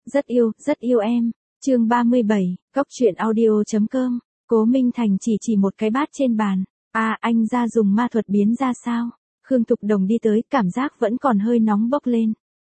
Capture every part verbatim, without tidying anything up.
Rất yêu, rất yêu em. Chương ba mươi bảy, Cóc truyện audio.com. Cố Minh Thành chỉ chỉ một cái bát trên bàn. À, anh ra dùng ma thuật biến ra sao? Khương Thục Đồng đi tới, cảm giác vẫn còn hơi nóng bốc lên.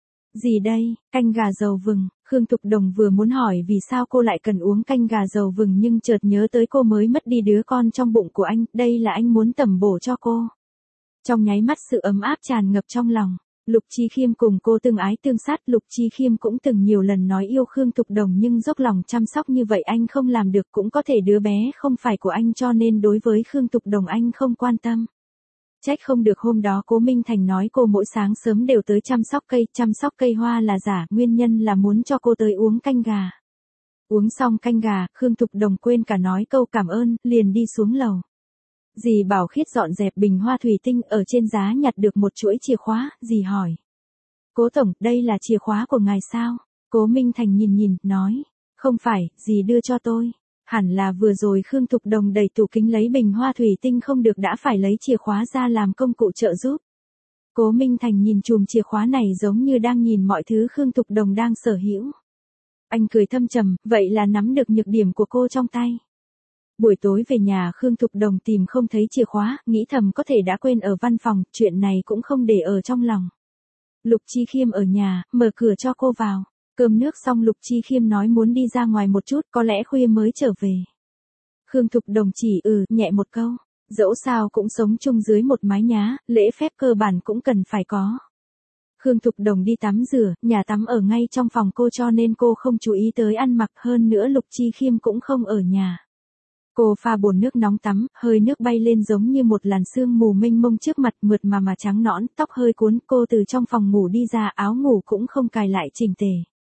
Gì đây? Canh gà dầu vừng. Khương Thục Đồng vừa muốn hỏi vì sao cô lại cần uống canh gà dầu vừng nhưng chợt nhớ tới cô mới mất đi đứa con trong bụng của anh, đây là anh muốn tẩm bổ cho cô. Trong nháy mắt sự ấm áp tràn ngập trong lòng. Lục Chi Khiêm cùng cô tương ái tương sát, Lục Chi Khiêm cũng từng nhiều lần nói yêu Khương Thục Đồng nhưng dốc lòng chăm sóc như vậy anh không làm được, cũng có thể đứa bé không phải của anh cho nên đối với Khương Thục Đồng anh không quan tâm. Trách không được hôm đó Cố Minh Thành nói cô mỗi sáng sớm đều tới chăm sóc cây, chăm sóc cây hoa là giả, nguyên nhân là muốn cho cô tới uống canh gà. Uống xong canh gà, Khương Thục Đồng quên cả nói câu cảm ơn, liền đi xuống lầu. Dì Bảo Khiết dọn dẹp bình hoa thủy tinh, ở trên giá nhặt được một chuỗi chìa khóa, dì hỏi. Cố tổng, đây là chìa khóa của ngài sao? Cố Minh Thành nhìn nhìn, nói. Không phải, dì đưa cho tôi. Hẳn là vừa rồi Khương Thục Đồng đẩy tủ kính lấy bình hoa thủy tinh không được đã phải lấy chìa khóa ra làm công cụ trợ giúp. Cố Minh Thành nhìn chùm chìa khóa này giống như đang nhìn mọi thứ Khương Thục Đồng đang sở hữu. Anh cười thâm trầm, vậy là nắm được nhược điểm của cô trong tay. Buổi tối về nhà Khương Thục Đồng tìm không thấy chìa khóa, nghĩ thầm có thể đã quên ở văn phòng, chuyện này cũng không để ở trong lòng. Lục Chi Khiêm ở nhà, mở cửa cho cô vào. Cơm nước xong Lục Chi Khiêm nói muốn đi ra ngoài một chút, có lẽ khuya mới trở về. Khương Thục Đồng chỉ ừ, nhẹ một câu. Dẫu sao cũng sống chung dưới một mái nhá, lễ phép cơ bản cũng cần phải có. Khương Thục Đồng đi tắm rửa, nhà tắm ở ngay trong phòng cô cho nên cô không chú ý tới ăn mặc, hơn nữa Lục Chi Khiêm cũng không ở nhà. Cô pha bồn nước nóng tắm, hơi nước bay lên giống như một làn sương mù mênh mông trước mặt, mượt mà mà trắng nõn, tóc hơi cuốn, cô từ trong phòng ngủ đi ra, áo ngủ cũng không cài lại chỉnh tề.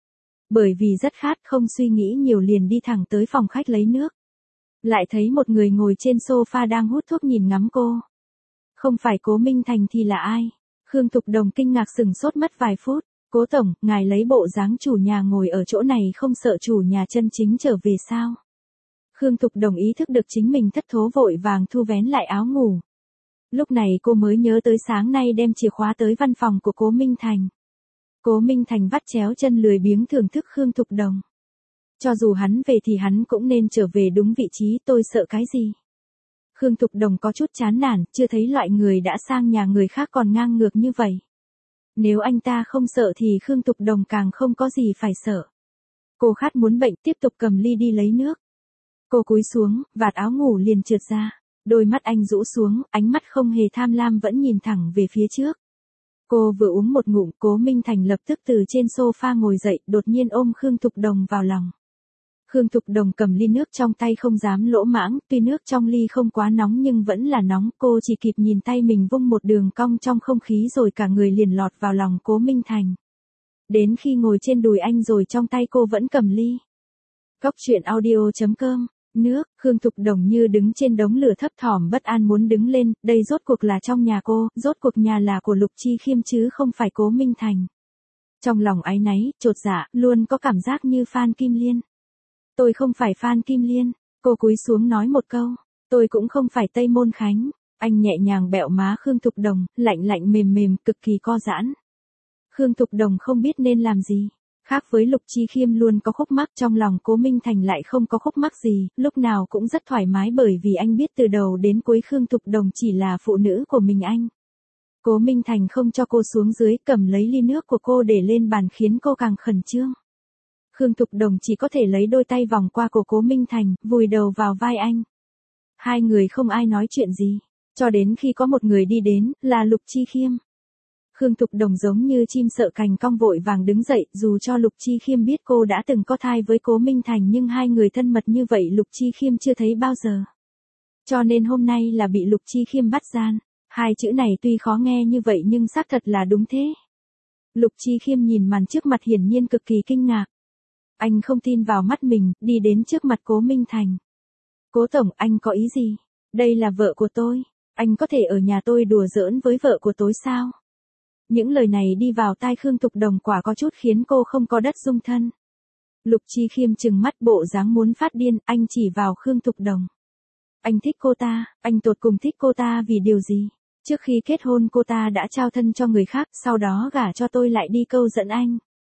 Bởi vì rất khát, không suy nghĩ nhiều liền đi thẳng tới phòng khách lấy nước. Lại thấy một người ngồi trên sofa đang hút thuốc nhìn ngắm cô. Không phải Cố Minh Thành thì là ai? Khương Thục Đồng kinh ngạc sửng sốt mất vài phút. Cố tổng, ngài lấy bộ dáng chủ nhà ngồi ở chỗ này không sợ chủ nhà chân chính trở về sao? Khương Thục Đồng ý thức được chính mình thất thố vội vàng thu vén lại áo ngủ. Lúc này cô mới nhớ tới sáng nay đem chìa khóa tới văn phòng của Cố Minh Thành. Cố Minh Thành vắt chéo chân lười biếng thưởng thức Khương Thục Đồng. Cho dù hắn về thì hắn cũng nên trở về đúng vị trí, tôi sợ cái gì? Khương Thục Đồng có chút chán nản, chưa thấy loại người đã sang nhà người khác còn ngang ngược như vậy. Nếu anh ta không sợ thì Khương Thục Đồng càng không có gì phải sợ. Cô khát muốn bệnh, tiếp tục cầm ly đi lấy nước. Cô cúi xuống, vạt áo ngủ liền trượt ra. Đôi mắt anh rũ xuống, ánh mắt không hề tham lam vẫn nhìn thẳng về phía trước. Cô vừa uống một ngụm, Cố Minh Thành lập tức từ trên sofa ngồi dậy, đột nhiên ôm Khương Thục Đồng vào lòng. Khương Thục Đồng cầm ly nước trong tay không dám lỗ mãng, tuy nước trong ly không quá nóng nhưng vẫn là nóng, cô chỉ kịp nhìn tay mình vung một đường cong trong không khí rồi cả người liền lọt vào lòng Cố Minh Thành. Đến khi ngồi trên đùi anh rồi trong tay cô vẫn cầm ly. Cóc truyện audio.com. Nước, Khương Thục Đồng như đứng trên đống lửa thấp thỏm bất an muốn đứng lên, đây rốt cuộc là trong nhà cô, rốt cuộc nhà là của Lục Chi Khiêm chứ không phải Cố Minh Thành. Trong lòng áy náy, chột dạ, luôn có cảm giác như Phan Kim Liên. Tôi không phải Phan Kim Liên, cô cúi xuống nói một câu, tôi cũng không phải Tây Môn Khánh. Anh nhẹ nhàng bẹo má Khương Thục Đồng, lạnh lạnh mềm mềm, cực kỳ co giãn. Khương Thục Đồng không biết nên làm gì. Khác với Lục Chi Khiêm luôn có khúc mắc, trong lòng Cố Minh Thành lại không có khúc mắc gì, lúc nào cũng rất thoải mái bởi vì anh biết từ đầu đến cuối Khương Thục Đồng chỉ là phụ nữ của mình anh. Cố Minh Thành không cho cô xuống dưới, cầm lấy ly nước của cô để lên bàn khiến cô càng khẩn trương. Khương Thục Đồng chỉ có thể lấy đôi tay vòng qua cổ Cố Minh Thành, vùi đầu vào vai anh. Hai người không ai nói chuyện gì, cho đến khi có một người đi đến, là Lục Chi Khiêm. Khương Thục Đồng giống như chim sợ cành cong vội vàng đứng dậy, dù cho Lục Chi Khiêm biết cô đã từng có thai với Cố Minh Thành nhưng hai người thân mật như vậy Lục Chi Khiêm chưa thấy bao giờ. Cho nên hôm nay là bị Lục Chi Khiêm bắt gian. Hai chữ này tuy khó nghe như vậy nhưng xác thật là đúng thế. Lục Chi Khiêm nhìn màn trước mặt hiển nhiên cực kỳ kinh ngạc. Anh không tin vào mắt mình, đi đến trước mặt Cố Minh Thành. Cố tổng, anh có ý gì? Đây là vợ của tôi. Anh có thể ở nhà tôi đùa giỡn với vợ của tôi sao? Những lời này đi vào tai Khương Thục Đồng quả có chút khiến cô không có đất dung thân. Lục Chi Khiêm trừng mắt bộ dáng muốn phát điên, anh chỉ vào Khương Thục Đồng. Anh thích cô ta, anh tột cùng thích cô ta vì điều gì? Trước khi kết hôn cô ta đã trao thân cho người khác, sau đó gả cho tôi lại đi câu dẫn anh.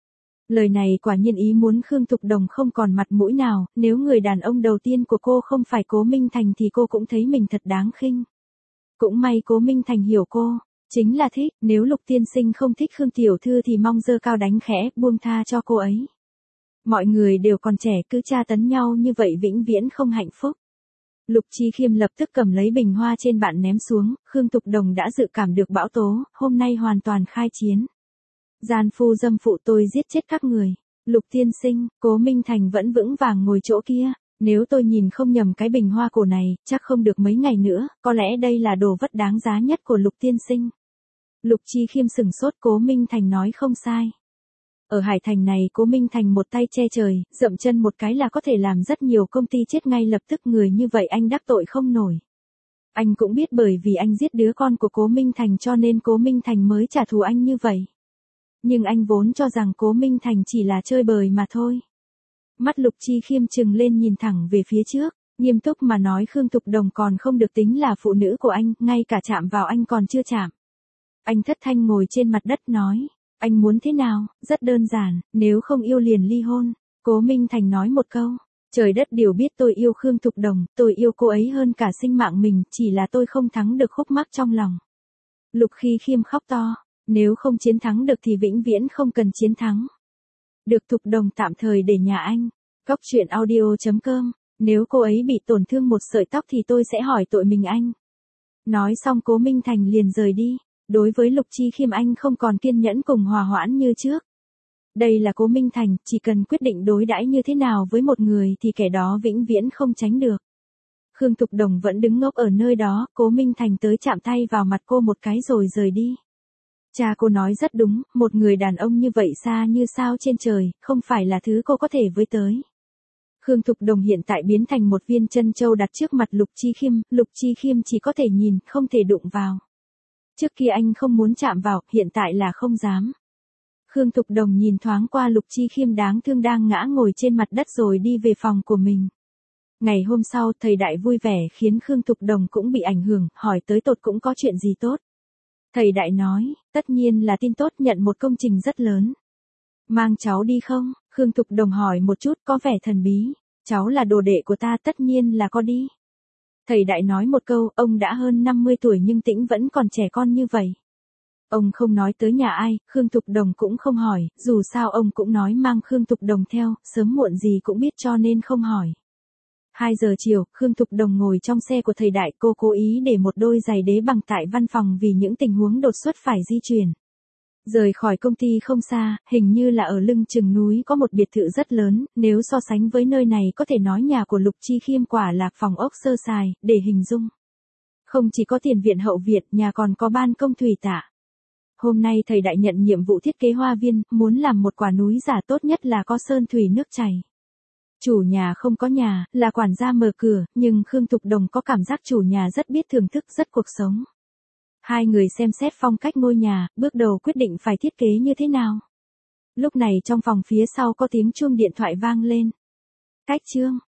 Lời này quả nhiên ý muốn Khương Thục Đồng không còn mặt mũi nào, nếu người đàn ông đầu tiên của cô không phải Cố Minh Thành thì cô cũng thấy mình thật đáng khinh. Cũng may Cố Minh Thành hiểu cô, chính là thích, nếu Lục tiên sinh không thích Khương tiểu thư thì mong giơ cao đánh khẽ, buông tha cho cô ấy. Mọi người đều còn trẻ cứ tra tấn nhau như vậy vĩnh viễn không hạnh phúc. Lục Chi Khiêm lập tức cầm lấy bình hoa trên bàn ném xuống, Khương Thục Đồng đã dự cảm được bão tố, hôm nay hoàn toàn khai chiến. Gian phu dâm phụ tôi giết chết các người. Lục tiên sinh, Cố Minh Thành vẫn vững vàng ngồi chỗ kia. Nếu tôi nhìn không nhầm cái bình hoa cổ này, chắc không được mấy ngày nữa, có lẽ đây là đồ vật đáng giá nhất của Lục tiên sinh. Lục Chi Khiêm sừng sốt, Cố Minh Thành nói không sai. Ở Hải Thành này Cố Minh Thành một tay che trời, dậm chân một cái là có thể làm rất nhiều công ty chết ngay lập tức, người như vậy anh đắc tội không nổi. Anh cũng biết bởi vì anh giết đứa con của Cố Minh Thành cho nên Cố Minh Thành mới trả thù anh như vậy. Nhưng anh vốn cho rằng Cố Minh Thành chỉ là chơi bời mà thôi. Mắt Lục Chi Khiêm trừng lên nhìn thẳng về phía trước, nghiêm túc mà nói Khương Thục Đồng còn không được tính là phụ nữ của anh, ngay cả chạm vào anh còn chưa chạm. Anh thất thanh ngồi trên mặt đất nói, anh muốn thế nào, rất đơn giản, nếu không yêu liền ly hôn. Cố Minh Thành nói một câu, trời đất đều biết tôi yêu Khương Thục Đồng, tôi yêu cô ấy hơn cả sinh mạng mình, chỉ là tôi không thắng được khúc mắc trong lòng. Lục Chi Khiêm khóc to, nếu không chiến thắng được thì vĩnh viễn không cần chiến thắng. Được Thục Đồng tạm thời để nhà anh. Cóc truyện audio chấm com, nếu cô ấy bị tổn thương một sợi tóc thì tôi sẽ hỏi tội mình anh. Nói xong Cố Minh Thành liền rời đi. Đối với Lục Chi Khiêm anh không còn kiên nhẫn cùng hòa hoãn như trước. Đây là Cố Minh Thành, chỉ cần quyết định đối đãi như thế nào với một người thì kẻ đó vĩnh viễn không tránh được. Khương Thục Đồng vẫn đứng ngốc ở nơi đó, Cố Minh Thành tới chạm tay vào mặt cô một cái rồi rời đi. Cha cô nói rất đúng, một người đàn ông như vậy xa như sao trên trời, không phải là thứ cô có thể với tới. Khương Thục Đồng hiện tại biến thành một viên trân châu đặt trước mặt Lục Chi Khiêm, Lục Chi Khiêm chỉ có thể nhìn, không thể đụng vào. Trước kia anh không muốn chạm vào, hiện tại là không dám. Khương Thục Đồng nhìn thoáng qua Lục Chi Khiêm đáng thương đang ngã ngồi trên mặt đất rồi đi về phòng của mình. Ngày hôm sau, thầy Đại vui vẻ khiến Khương Thục Đồng cũng bị ảnh hưởng, hỏi tới tột cũng có chuyện gì tốt. Thầy Đại nói, tất nhiên là tin tốt, nhận một công trình rất lớn. Mang cháu đi không? Khương Thục Đồng hỏi một chút có vẻ thần bí. Cháu là đồ đệ của ta, tất nhiên là có đi. Thầy Đại nói một câu, ông đã hơn năm mươi tuổi nhưng Tĩnh vẫn còn trẻ con như vậy. Ông không nói tới nhà ai, Khương Thục Đồng cũng không hỏi, dù sao ông cũng nói mang Khương Thục Đồng theo, sớm muộn gì cũng biết cho nên không hỏi. hai giờ chiều, Khương Thục Đồng ngồi trong xe của thầy Đại, cô cố ý để một đôi giày đế bằng tại văn phòng vì những tình huống đột xuất phải di chuyển. Rời khỏi công ty không xa, hình như là ở lưng chừng núi có một biệt thự rất lớn, nếu so sánh với nơi này có thể nói nhà của Lục Chi Khiêm quả là phòng ốc sơ sài, để hình dung. Không chỉ có tiền viện hậu viện, nhà còn có ban công thủy tạ. Hôm nay thầy Đại nhận nhiệm vụ thiết kế hoa viên, muốn làm một quả núi giả tốt nhất là có sơn thủy nước chảy. Chủ nhà không có nhà, là quản gia mở cửa, nhưng Khương Thục Đồng có cảm giác chủ nhà rất biết thưởng thức rất cuộc sống. Hai người xem xét phong cách ngôi nhà, bước đầu quyết định phải thiết kế như thế nào. Lúc này trong phòng phía sau có tiếng chuông điện thoại vang lên. Cách chương.